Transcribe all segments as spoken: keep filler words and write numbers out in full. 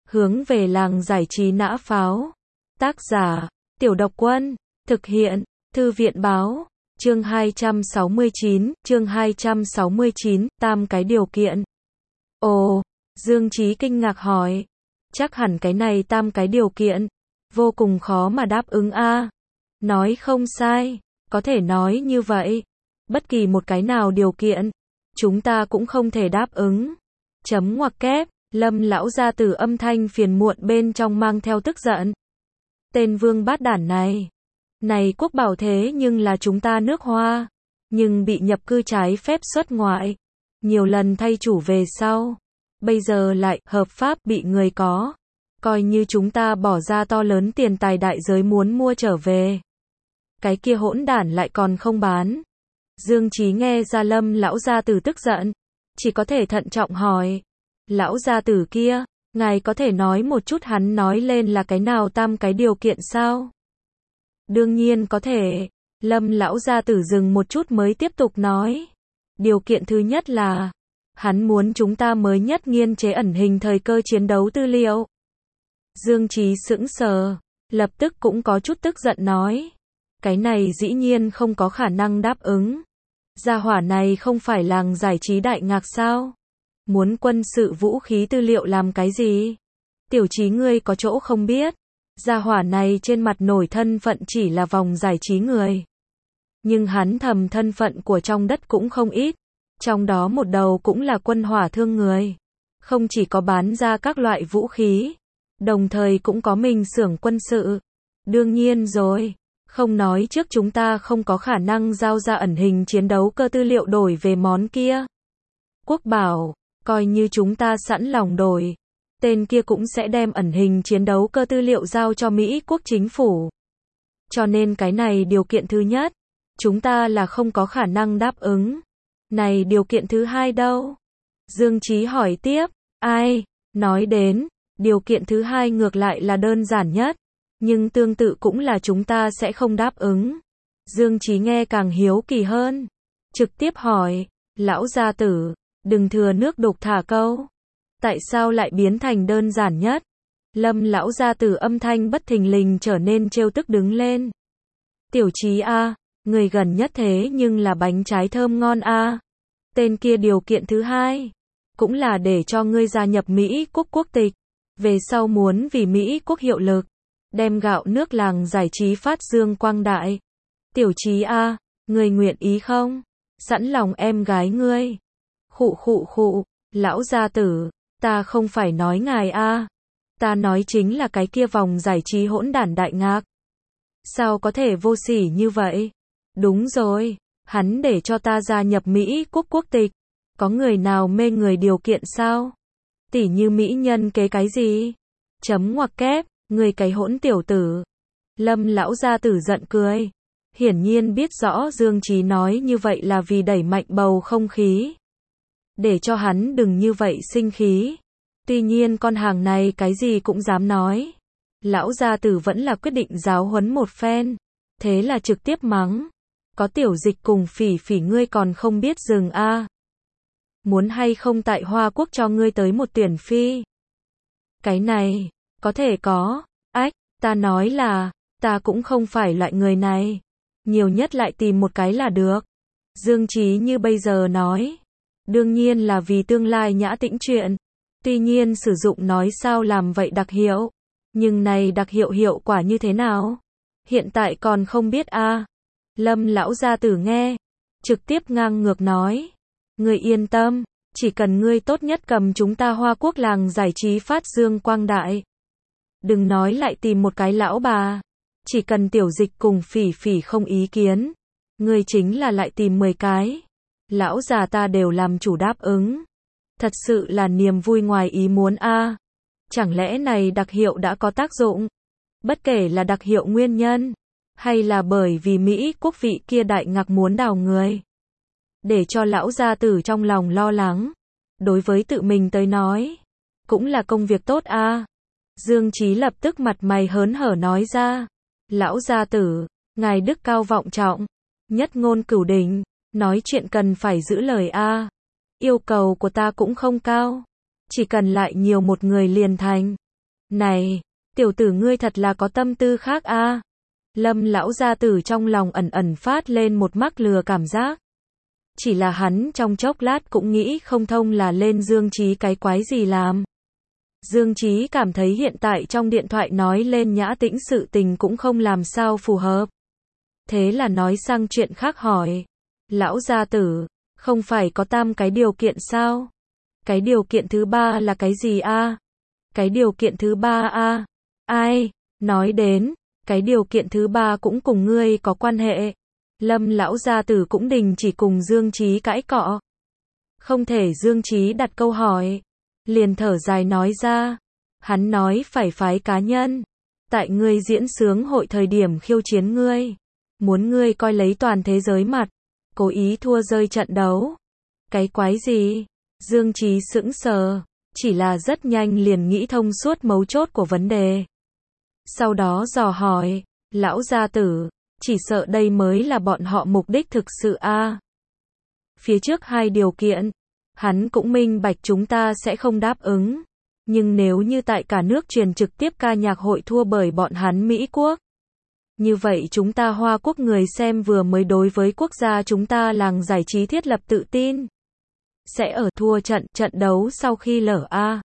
Hướng về làng giải trí nã pháo. Tác giả, Tiểu Độc Quân. Thực hiện, Thư viện báo. Chương hai trăm sáu mươi chín, chương hai trăm sáu mươi chín, tam cái điều kiện. Ồ, Dương Chí kinh ngạc hỏi. Chắc hẳn cái này tam cái điều kiện. Vô cùng khó mà đáp ứng a. Nói không sai, có thể nói như vậy. Bất kỳ một cái nào điều kiện, chúng ta cũng không thể đáp ứng. Chấm ngoặc kép, Lâm lão gia tử âm thanh phiền muộn bên trong mang theo tức giận. Tên vương bát đản này. Này quốc bảo thế nhưng là chúng ta nước Hoa. Nhưng bị nhập cư trái phép xuất ngoại. Nhiều lần thay chủ về sau. Bây giờ lại hợp pháp bị người có. Coi như chúng ta bỏ ra to lớn tiền tài đại giới muốn mua trở về. Cái kia hỗn đản lại còn không bán. Dương Chí nghe ra Lâm lão gia tử tức giận. Chỉ có thể thận trọng hỏi. Lão gia tử kia, ngài có thể nói một chút hắn nói lên là cái nào tam cái điều kiện sao? Đương nhiên có thể. Lâm lão gia tử dừng một chút mới tiếp tục nói. Điều kiện thứ nhất là, hắn muốn chúng ta mới nhất nghiên chế ẩn hình thời cơ chiến đấu tư liệu. Dương Chí sững sờ, lập tức cũng có chút tức giận nói. Cái này dĩ nhiên không có khả năng đáp ứng. Gia hỏa này không phải làng giải trí Đại Ngạc sao? Muốn quân sự vũ khí tư liệu làm cái gì? Tiểu Chí ngươi có chỗ không biết. Gia hỏa này trên mặt nổi thân phận chỉ là vòng giải trí người. Nhưng hắn thầm thân phận của trong đất cũng không ít. Trong đó một đầu cũng là quân hỏa thương người. Không chỉ có bán ra các loại vũ khí. Đồng thời cũng có mình xưởng quân sự. Đương nhiên rồi. Không nói trước chúng ta không có khả năng giao ra ẩn hình chiến đấu cơ tư liệu đổi về món kia. Quốc bảo, coi như chúng ta sẵn lòng đổi. Tên kia cũng sẽ đem ẩn hình chiến đấu cơ tư liệu giao cho Mỹ quốc chính phủ. Cho nên cái này điều kiện thứ nhất. Chúng ta là không có khả năng đáp ứng. Này điều kiện thứ hai đâu? Dương Chí hỏi tiếp. Ai? Nói đến, điều kiện thứ hai ngược lại là đơn giản nhất. Nhưng tương tự cũng là chúng ta sẽ không đáp ứng. Dương Chí nghe càng hiếu kỳ hơn. Trực tiếp hỏi. Lão gia tử, đừng thừa nước đục thả câu. Tại sao lại biến thành đơn giản nhất? Lâm lão gia tử âm thanh bất thình lình trở nên trêu tức đứng lên. Tiểu Chí a, người gần nhất thế nhưng là bánh trái thơm ngon a. Tên kia điều kiện thứ hai, cũng là để cho ngươi gia nhập Mỹ quốc quốc tịch. Về sau muốn vì Mỹ quốc hiệu lực. Đem gạo nước làng giải trí phát dương quang đại. Tiểu Chí a, ngươi nguyện ý không? Sẵn lòng em gái ngươi. Khụ khụ khụ, lão gia tử, ta không phải nói ngài a, ta nói chính là cái kia vòng giải trí hỗn đản Đại Ngạc. Sao có thể vô sỉ như vậy? Đúng rồi, hắn để cho ta gia nhập Mỹ quốc quốc tịch. Có người nào mê người điều kiện sao? Tỉ như mỹ nhân kế cái gì? Chấm ngoặc kép. Người cái hỗn tiểu tử. Lâm lão gia tử giận cười. Hiển nhiên biết rõ Dương Chí nói như vậy là vì đẩy mạnh bầu không khí. Để cho hắn đừng như vậy sinh khí. Tuy nhiên con hàng này cái gì cũng dám nói. Lão gia tử vẫn là quyết định giáo huấn một phen. Thế là trực tiếp mắng. Có tiểu dịch cùng phỉ phỉ ngươi còn không biết dừng a. À. Muốn hay không tại Hoa Quốc cho ngươi tới một tuyển phi. Cái này. Có thể có. Ách, ta nói là, ta cũng không phải loại người này. Nhiều nhất lại tìm một cái là được. Dương Chí như bây giờ nói. Đương nhiên là vì tương lai nhã tĩnh chuyện. Tuy nhiên sử dụng nói sao làm vậy đặc hiệu. Nhưng này đặc hiệu hiệu quả như thế nào? Hiện tại còn không biết a. À. Lâm lão gia tử nghe. Trực tiếp ngang ngược nói. Ngươi yên tâm. Chỉ cần ngươi tốt nhất cầm chúng ta Hoa Quốc làng giải trí phát dương quang đại. Đừng nói lại tìm một cái lão bà. Chỉ cần tiểu dịch cùng phỉ phỉ không ý kiến. Ngươi chính là lại tìm mười cái. Lão già ta đều làm chủ đáp ứng. Thật sự là niềm vui ngoài ý muốn a. À. Chẳng lẽ này đặc hiệu đã có tác dụng? Bất kể là đặc hiệu nguyên nhân. Hay là bởi vì Mỹ quốc vị kia Đại Ngạc muốn đào người. Để cho lão gia tử trong lòng lo lắng. Đối với tự mình tới nói. Cũng là công việc tốt a. À. Dương Chí lập tức mặt mày hớn hở nói ra. Lão gia tử, ngài đức cao vọng trọng. Nhất ngôn cửu đỉnh. Nói chuyện cần phải giữ lời a. À. Yêu cầu của ta cũng không cao. Chỉ cần lại nhiều một người liền thành. Này, tiểu tử ngươi thật là có tâm tư khác a. Lâm lão gia tử trong lòng ẩn ẩn phát lên một mắc lừa cảm giác. Chỉ là hắn trong chốc lát cũng nghĩ không thông là lên Dương Chí cái quái gì làm. Dương Chí cảm thấy hiện tại trong điện thoại nói lên Nhã Tĩnh sự tình cũng không làm sao phù hợp. Thế là nói sang chuyện khác hỏi. Lão gia tử, không phải có tam cái điều kiện sao? Cái điều kiện thứ ba là cái gì a? Cái điều kiện thứ ba a? Ai? Nói đến, cái điều kiện thứ ba cũng cùng ngươi có quan hệ. Lâm lão gia tử cũng đình chỉ cùng Dương Chí cãi cọ. Không thể Dương Chí đặt câu hỏi. Liền thở dài nói ra. Hắn nói phải phái cá nhân. Tại ngươi diễn sướng hội thời điểm khiêu chiến ngươi. Muốn ngươi coi lấy toàn thế giới mặt. Cố ý thua rơi trận đấu. Cái quái gì? Dương Chí sững sờ. Chỉ là rất nhanh liền nghĩ thông suốt mấu chốt của vấn đề. Sau đó dò hỏi. Lão gia tử, chỉ sợ đây mới là bọn họ mục đích thực sự a. Phía trước hai điều kiện, hắn cũng minh bạch chúng ta sẽ không đáp ứng. Nhưng nếu như tại cả nước truyền trực tiếp ca nhạc hội thua bởi bọn hắn Mỹ quốc. Như vậy chúng ta Hoa Quốc người xem vừa mới đối với quốc gia chúng ta làng giải trí thiết lập tự tin. Sẽ ở thua trận, trận đấu sau khi lở a.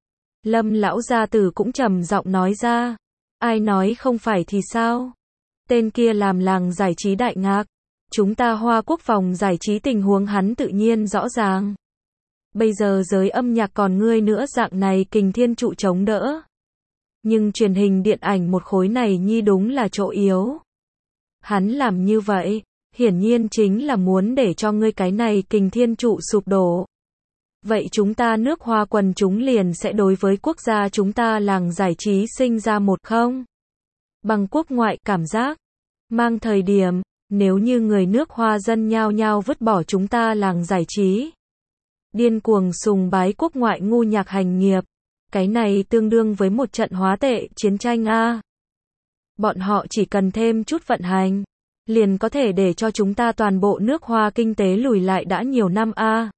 Lâm lão gia tử cũng trầm giọng nói ra. Ai nói không phải thì sao? Tên kia làm làng giải trí đại ngạc. Chúng ta Hoa Quốc phòng giải trí tình huống hắn tự nhiên rõ ràng. Bây giờ giới âm nhạc còn ngươi nữa dạng này kình thiên trụ chống đỡ. Nhưng truyền hình điện ảnh một khối này nhi đúng là chỗ yếu. Hắn làm như vậy, hiển nhiên chính là muốn để cho ngươi cái này kình thiên trụ sụp đổ. Vậy chúng ta nước Hoa quần chúng liền sẽ đối với quốc gia chúng ta làng giải trí sinh ra một không? Bằng quốc ngoại cảm giác. Mang thời điểm, nếu như người nước Hoa dân nhao nhao vứt bỏ chúng ta làng giải trí. Điên cuồng sùng bái quốc ngoại ngu nhạc hành nghiệp. Cái này tương đương với một trận hóa tệ chiến tranh a. Bọn họ chỉ cần thêm chút vận hành, liền có thể để cho chúng ta toàn bộ nước Hoa kinh tế lùi lại đã nhiều năm a.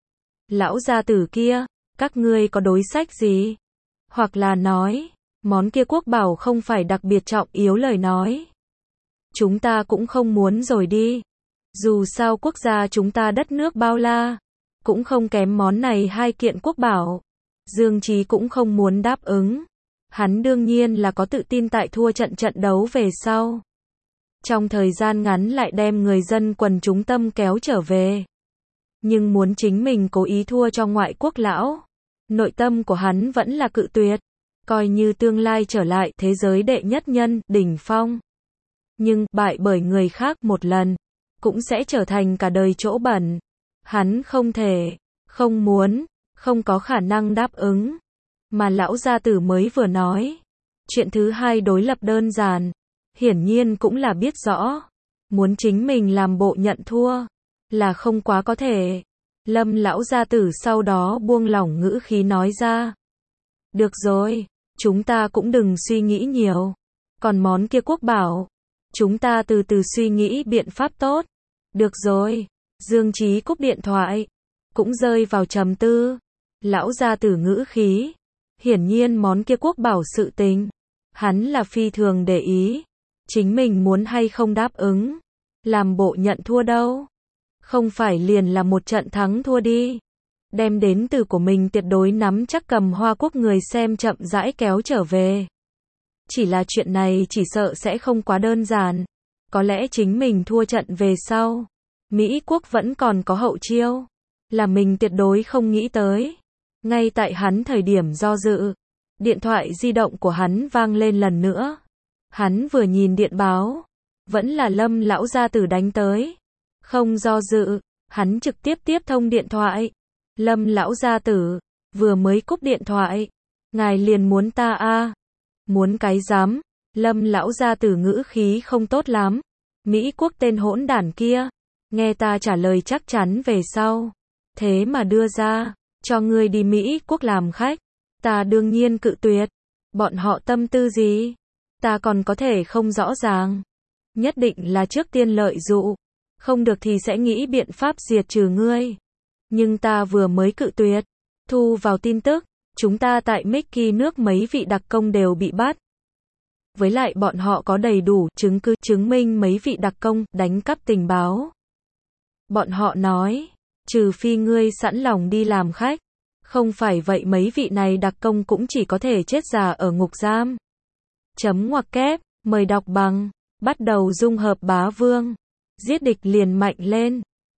Lão gia tử kia, các ngươi có đối sách gì? Hoặc là nói, món kia quốc bảo không phải đặc biệt trọng yếu lời nói. Chúng ta cũng không muốn rồi đi. Dù sao quốc gia chúng ta đất nước bao la, cũng không kém món này hai kiện quốc bảo. Dương Chí cũng không muốn đáp ứng. Hắn đương nhiên là có tự tin tại thua trận trận đấu về sau. Trong thời gian ngắn lại đem người dân quần chúng tâm kéo trở về. Nhưng muốn chính mình cố ý thua cho ngoại quốc lão. Nội tâm của hắn vẫn là cự tuyệt. Coi như tương lai trở lại thế giới đệ nhất nhân, đỉnh phong. Nhưng, bại bởi người khác một lần, cũng sẽ trở thành cả đời chỗ bẩn. Hắn không thể, không muốn, không có khả năng đáp ứng. Mà lão gia tử mới vừa nói. Chuyện thứ hai đối lập đơn giản. Hiển nhiên cũng là biết rõ. Muốn chính mình làm bộ nhận thua. Là không quá có thể. Lâm lão gia tử sau đó buông lỏng ngữ khí nói ra. Được rồi, chúng ta cũng đừng suy nghĩ nhiều. Còn món kia quốc bảo, chúng ta từ từ suy nghĩ biện pháp tốt. Được rồi, Dương Chí cúp điện thoại, cũng rơi vào trầm tư. Lão gia tử ngữ khí, hiển nhiên món kia quốc bảo sự tình, hắn là phi thường để ý. Chính mình muốn hay không đáp ứng, làm bộ nhận thua đâu. Không phải liền là một trận thắng thua đi. Đem đến từ của mình tuyệt đối nắm chắc cầm Hoa Quốc người xem chậm rãi kéo trở về. Chỉ là chuyện này chỉ sợ sẽ không quá đơn giản. Có lẽ chính mình thua trận về sau. Mỹ Quốc vẫn còn có hậu chiêu. Là mình tuyệt đối không nghĩ tới. Ngay tại hắn thời điểm do dự. Điện thoại di động của hắn vang lên lần nữa. Hắn vừa nhìn điện báo. Vẫn là Lâm lão gia tử đánh tới. Không do dự, hắn trực tiếp tiếp thông điện thoại. Lâm lão gia tử, vừa mới cúp điện thoại. Ngài liền muốn ta a? Muốn cái dám? Lâm lão gia tử ngữ khí không tốt lắm. Mỹ Quốc tên hỗn đản kia. Nghe ta trả lời chắc chắn về sau. Thế mà đưa ra, cho ngươi đi Mỹ Quốc làm khách. Ta đương nhiên cự tuyệt. Bọn họ tâm tư gì? Ta còn có thể không rõ ràng. Nhất định là trước tiên lợi dụ. Không được thì sẽ nghĩ biện pháp diệt trừ ngươi. Nhưng ta vừa mới cự tuyệt. Thu vào tin tức. Chúng ta tại Mickey nước mấy vị đặc công đều bị bắt. Với lại bọn họ có đầy đủ chứng cứ chứng minh mấy vị đặc công đánh cắp tình báo. Bọn họ nói, trừ phi ngươi sẵn lòng đi làm khách. Không phải vậy mấy vị này đặc công cũng chỉ có thể chết già ở ngục giam. Chấm ngoặc kép, mời đọc bằng, bắt đầu dung hợp bá vương. Giết địch liền mạnh lên.